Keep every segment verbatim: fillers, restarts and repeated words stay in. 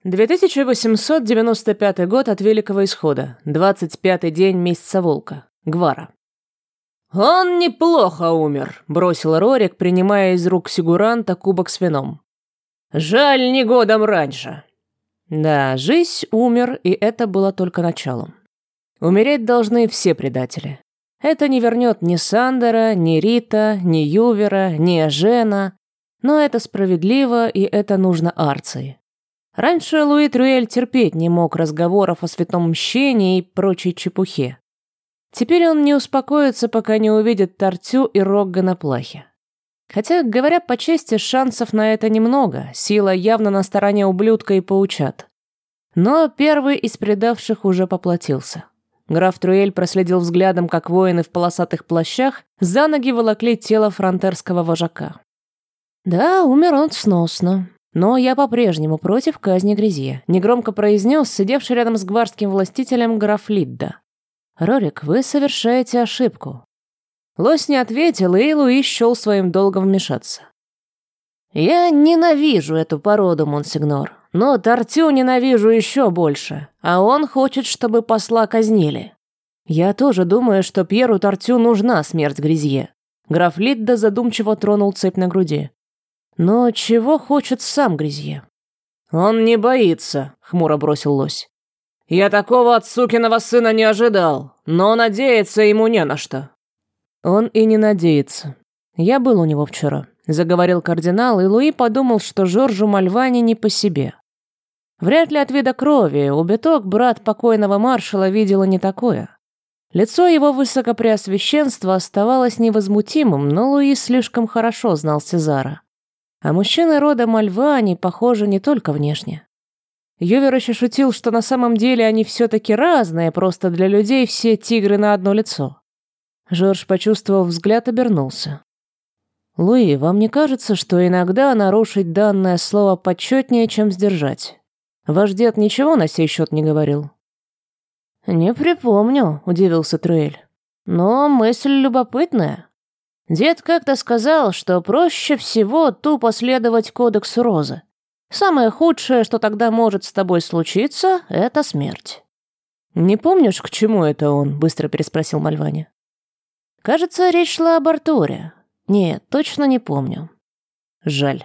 две тысячи восемьсот девяносто пятый год от Великого Исхода, двадцать пятый день месяца Волка, Гвара. «Он неплохо умер», — бросил Рорик, принимая из рук сигуранта кубок с вином. «Жаль, не годом раньше». Да, жизнь умер, и это было только началом. Умереть должны все предатели. Это не вернет ни Сандера, ни Рита, ни Ювера, ни Эжена, но это справедливо, и это нужно Арции. Раньше Луи Трюэль терпеть не мог разговоров о святом мщении и прочей чепухе. Теперь он не успокоится, пока не увидит Тартю и Рогга на плахе. Хотя, говоря по чести, шансов на это немного, сила явно на стороне ублюдка и паучат. Но первый из предавших уже поплатился. Граф Трюэль проследил взглядом, как воины в полосатых плащах за ноги волокли тело фронтерского вожака. «Да, умер он сносно. Но я по-прежнему против казни Грязье», — негромко произнес сидевший рядом с гвардским властителем граф Лидда. «Рорик, вы совершаете ошибку». Лось не ответил, и Луи счел своим долгом вмешаться. «Я ненавижу эту породу, монсигнор, но Тартю ненавижу еще больше, а он хочет, чтобы посла казнили. Я тоже думаю, что Пьеру Тартю нужна смерть Грязье». Граф Лидда задумчиво тронул цепь на груди. «Но чего хочет сам Грязье?» «Он не боится», — хмуро бросил лось. «Я такого от сукиного сына не ожидал, но надеяться ему не на что». «Он и не надеется. Я был у него вчера», — заговорил кардинал, и Луи подумал, что Жоржу Мальвани не по себе. Вряд ли от вида крови, убиток брат покойного маршала видела не такое. Лицо его высокопреосвященства оставалось невозмутимым, но Луи слишком хорошо знал Сезара. А мужчины рода Мальвани похожи не только внешне. Ювер еще шутил, что на самом деле они все-таки разные, просто для людей все тигры на одно лицо. Жорж, почувствовав взгляд, обернулся. «Луи, вам не кажется, что иногда нарушить данное слово почетнее, чем сдержать? Ваш дед ничего на сей счет не говорил?» «Не припомню», — удивился Трюэль. «Но мысль любопытная. Дед как-то сказал, что проще всего тупо следовать кодексу Розы. Самое худшее, что тогда может с тобой случиться, — это смерть». «Не помнишь, к чему это он?» — быстро переспросил Мальвани. «Кажется, речь шла об Артуре. Нет, точно не помню. Жаль».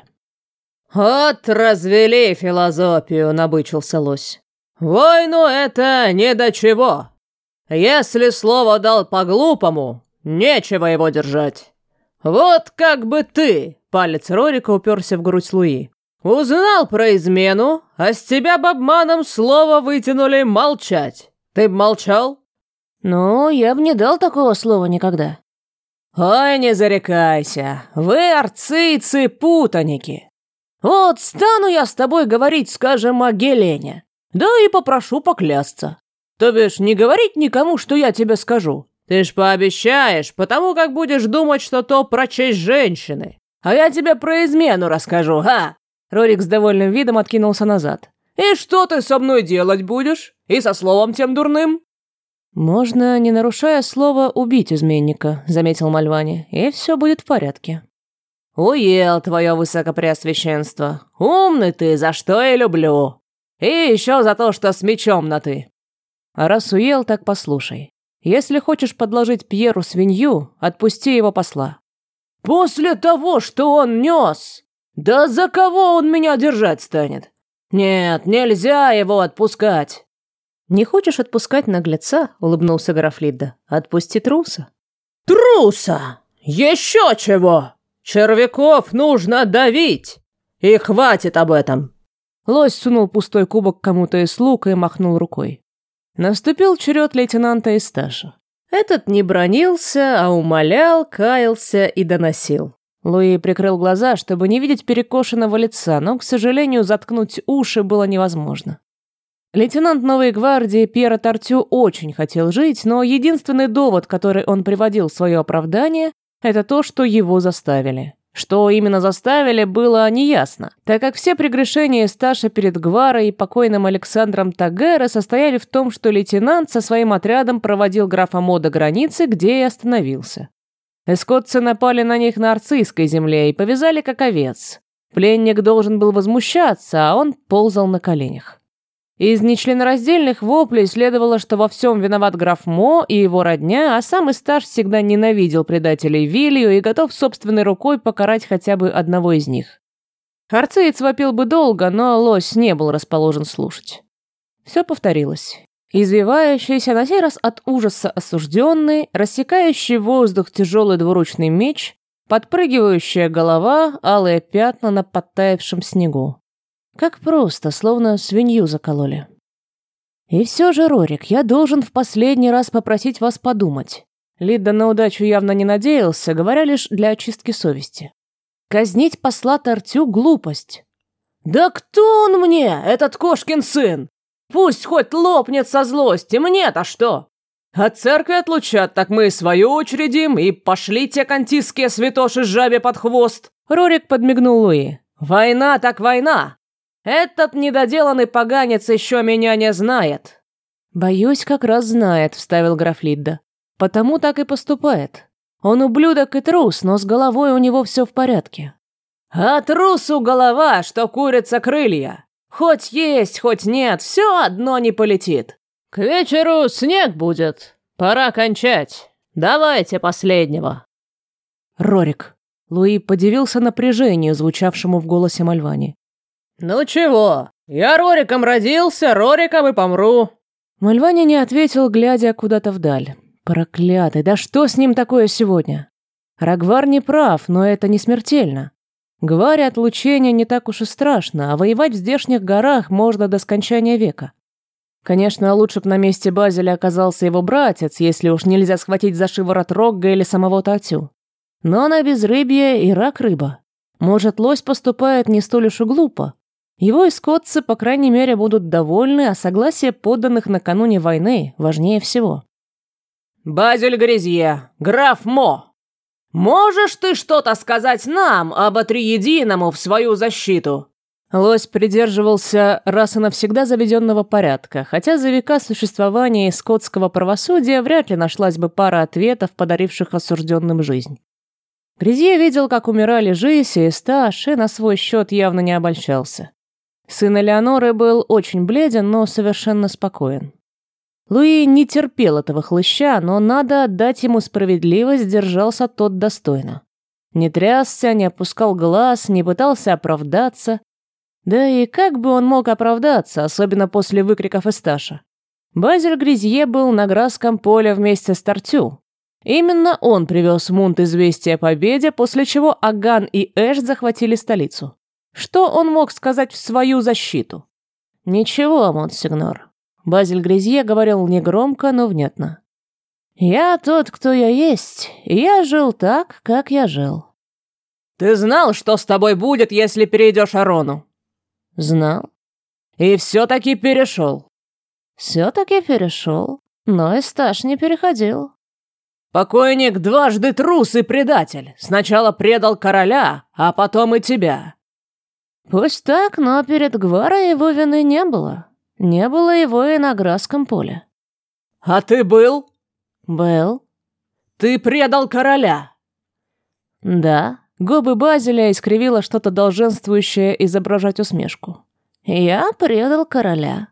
«Вот развели философию», — набычился лось. «Войну это не до чего. Если слово дал по-глупому, нечего его держать. Вот как бы ты», — палец Рорика уперся в грудь Луи, «узнал про измену, а с тебя б обманом слово вытянули молчать. Ты б молчал?» «Ну, я бы не дал такого слова никогда». «Ой, не зарекайся, вы, арцийцы, путаники. Вот стану я с тобой говорить, скажем, о Гелене, да и попрошу поклясться. То бишь не говорить никому, что я тебе скажу. Ты ж пообещаешь, потому как будешь думать, что то про честь женщины. А я тебе про измену расскажу, га!» Рорик с довольным видом откинулся назад. «И что ты со мной делать будешь? И со словом тем дурным?» «Можно, не нарушая слова, убить изменника», — заметил Мальвани, — «и все будет в порядке». «Уел твое высокопреосвященство. Умный ты, за что и люблю. И еще за то, что с мечом на «ты». А раз уел, так послушай. Если хочешь подложить Пьеру свинью, отпусти его посла». «После того, что он нес? Да за кого он меня держать станет? Нет, нельзя его отпускать». «Не хочешь отпускать наглеца?» — улыбнулся граф Лидда. «Отпусти труса». «Труса? Еще чего? Червяков нужно давить! И хватит об этом!» Лось сунул пустой кубок кому-то из слуг и махнул рукой. Наступил черед лейтенанта Исташа. Этот не бронился, а умолял, каялся и доносил. Луи прикрыл глаза, чтобы не видеть перекошенного лица, но, к сожалению, заткнуть уши было невозможно. Лейтенант Новой гвардии Пьера Тартю очень хотел жить, но единственный довод, который он приводил в свое оправдание, это то, что его заставили. Что именно заставили, было неясно, так как все прегрешения Эсташа перед Гварой и покойным Александром Тагера состояли в том, что лейтенант со своим отрядом проводил графа Мо до границы, где и остановился. Эскотцы напали на них на Арцийской земле и повязали как овец. Пленник должен был возмущаться, а он ползал на коленях. Из нечленораздельных воплей следовало, что во всем виноват граф Мо и его родня, а сам Исташ всегда ненавидел предателей Вилью и готов собственной рукой покарать хотя бы одного из них. Арциец вопил бы долго, но лось не был расположен слушать. Все повторилось. Извивающийся на сей раз от ужаса осужденный, рассекающий воздух тяжелый двуручный меч, подпрыгивающая голова, алые пятна на подтаявшем снегу. Как просто, словно свинью закололи. И все же, Рорик, я должен в последний раз попросить вас подумать. Лидда на удачу явно не надеялся, говоря лишь для очистки совести. Казнить посла Тартю — глупость. «Да кто он мне, этот кошкин сын? Пусть хоть лопнет со злости, мне-то что? От церкви отлучат, так мы и свою учредим, и пошли те кантистские святоши жабе под хвост». Рорик подмигнул Луи. «Война так война. Этот недоделанный поганец еще меня не знает». «Боюсь, как раз знает», — вставил граф Лидда. «Потому так и поступает. Он ублюдок и трус, но с головой у него все в порядке». «А трусу голова, что курица крылья. Хоть есть, хоть нет, все одно не полетит. К вечеру снег будет. Пора кончать. Давайте последнего». «Рорик». Луи подивился напряжению, звучавшему в голосе Мальвани. «Ну чего? Я Рориком родился, Рориком и помру». Мальвани не ответил, глядя куда-то вдаль. Проклятый, да что с ним такое сегодня? Рагвар не прав, но это не смертельно. Гваре отлучение не так уж и страшно, а воевать в здешних горах можно до скончания века. Конечно, лучше б на месте Базеля оказался его братец, если уж нельзя схватить за шиворот Рогга или самого Татю. Но на безрыбье и рак рыба. Может, лось поступает не столь уж и глупо. Его эскотцы, по крайней мере, будут довольны, а согласие подданных накануне войны важнее всего. «Базель Грязье, граф Мо, можешь ты что-то сказать нам об Триединому в свою защиту?» Лось придерживался раз и навсегда заведенного порядка, хотя за века существования скотского правосудия вряд ли нашлась бы пара ответов, подаривших осужденным жизнь. Грязье видел, как умирали Жися и Сташ, и на свой счет явно не обольщался. Сын Элеоноры был очень бледен, но совершенно спокоен. Луи не терпел этого хлыща, но надо отдать ему справедливость, держался тот достойно. Не трясся, не опускал глаз, не пытался оправдаться. Да и как бы он мог оправдаться, особенно после выкриков Исташа? Базель Грязье был на Грасском поле вместе с Тартю. Именно он привез Мунт известие о победе, после чего Аган и Эш захватили столицу. Что он мог сказать в свою защиту? Ничего, монсигнор. Базель Грязье говорил негромко, но внятно. Я тот, кто я есть, и я жил так, как я жил. Ты знал, что с тобой будет, если перейдешь Арону? Знал. И все-таки перешел. Все-таки перешел, но Исташ не переходил. Покойник дважды трус и предатель. Сначала предал короля, а потом и тебя. Пусть так, но перед Гварой его вины не было. Не было его и на Грасском поле. А ты был? Был. Ты предал короля? Да. Губы Базеля искривило что-то долженствующее изображать усмешку. Я предал короля.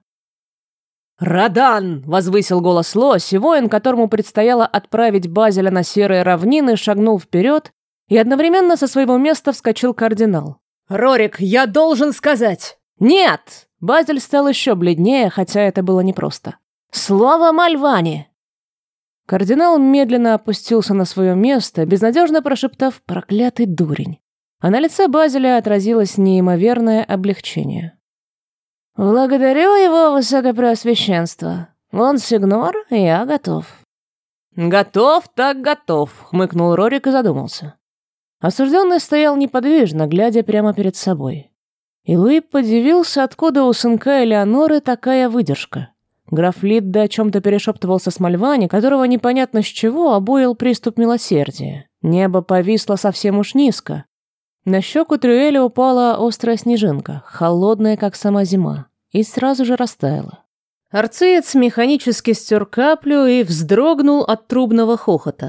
«Радан!» — возвысил голос лось, и воин, которому предстояло отправить Базеля на серые равнины, шагнул вперед, и одновременно со своего места вскочил кардинал. «Рорик, я должен сказать!» «Нет!» — Базель стал еще бледнее, хотя это было непросто. «Слово Мальвани!» Кардинал медленно опустился на свое место, безнадежно прошептав «проклятый дурень», а на лице Базеля отразилось неимоверное облегчение. «Благодарю его высокопреосвященство. Он сигнор, и я готов». «Готов, так готов», — хмыкнул Рорик и задумался. Осужденный стоял неподвижно, глядя прямо перед собой. И Луи подивился, откуда у сынка Элеоноры такая выдержка. Граф Лидда о чем-то перешептывался с Мальвани, которого непонятно с чего обуял приступ милосердия. Небо повисло совсем уж низко. На щеку Трюэля упала острая снежинка, холодная, как сама зима, и сразу же растаяла. Арциец механически стер каплю и вздрогнул от трубного хохота.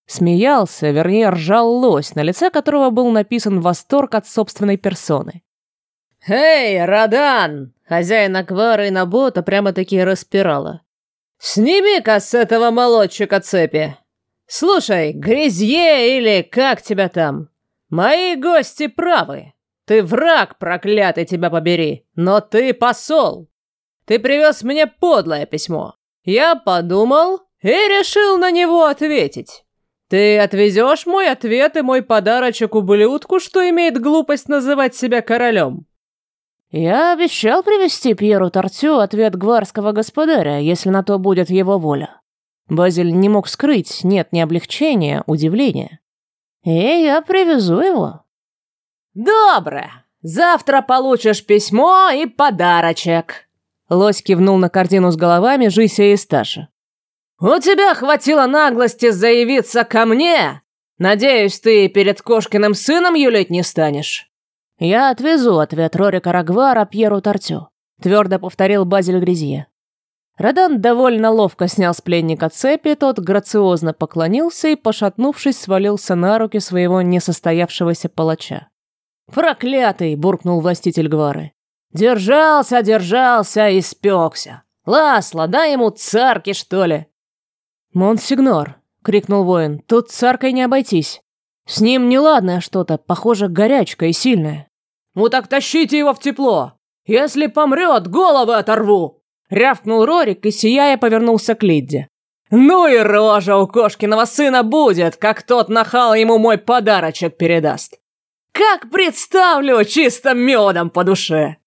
Смеялся, вернее, ржал лось, на лице которого был написан восторг от собственной персоны. «Эй, Радан!» Хозяин Аквара и Набота прямо-таки распирала. «Сними-ка с этого молодчика цепи! Слушай, Грязье или как тебя там? Мои гости правы. Ты враг, проклятый тебя побери, но ты посол. Ты привез мне подлое письмо. Я подумал и решил на него ответить. Ты отвезешь мой ответ и мой подарочек ублюдку, что имеет глупость называть себя королем?» «Я обещал привезти Пьеру Тортю ответ гварского господаря, если на то будет его воля». Базиль не мог скрыть, нет, не облегчения, удивления. «И я привезу его». «Добро! Завтра получишь письмо и подарочек!» Лось кивнул на корзину с головами Жися и Сташи. «У тебя хватило наглости заявиться ко мне? Надеюсь, ты перед кошкиным сыном юлить не станешь?» «Я отвезу ответ Рорика Рагвара Пьеру Тортю», — твердо повторил Базиль Грязье. Радан довольно ловко снял с пленника цепи, тот грациозно поклонился и, пошатнувшись, свалился на руки своего несостоявшегося палача. «Проклятый!» — буркнул властитель Гвары. «Держался, держался и спекся. Ласло, дай ему царки, что ли?» «Монсигнор!» — крикнул воин. «Тут царкой не обойтись. С ним неладное что-то, похоже, горячка и сильное». «Ну так тащите его в тепло! Если помрет, головы оторву!» Рявкнул Рорик и, сияя, повернулся к Лидде. «Ну и рожа у кошкиного сына будет, как тот нахал ему мой подарочек передаст! Как представлю, чисто медом по душе!»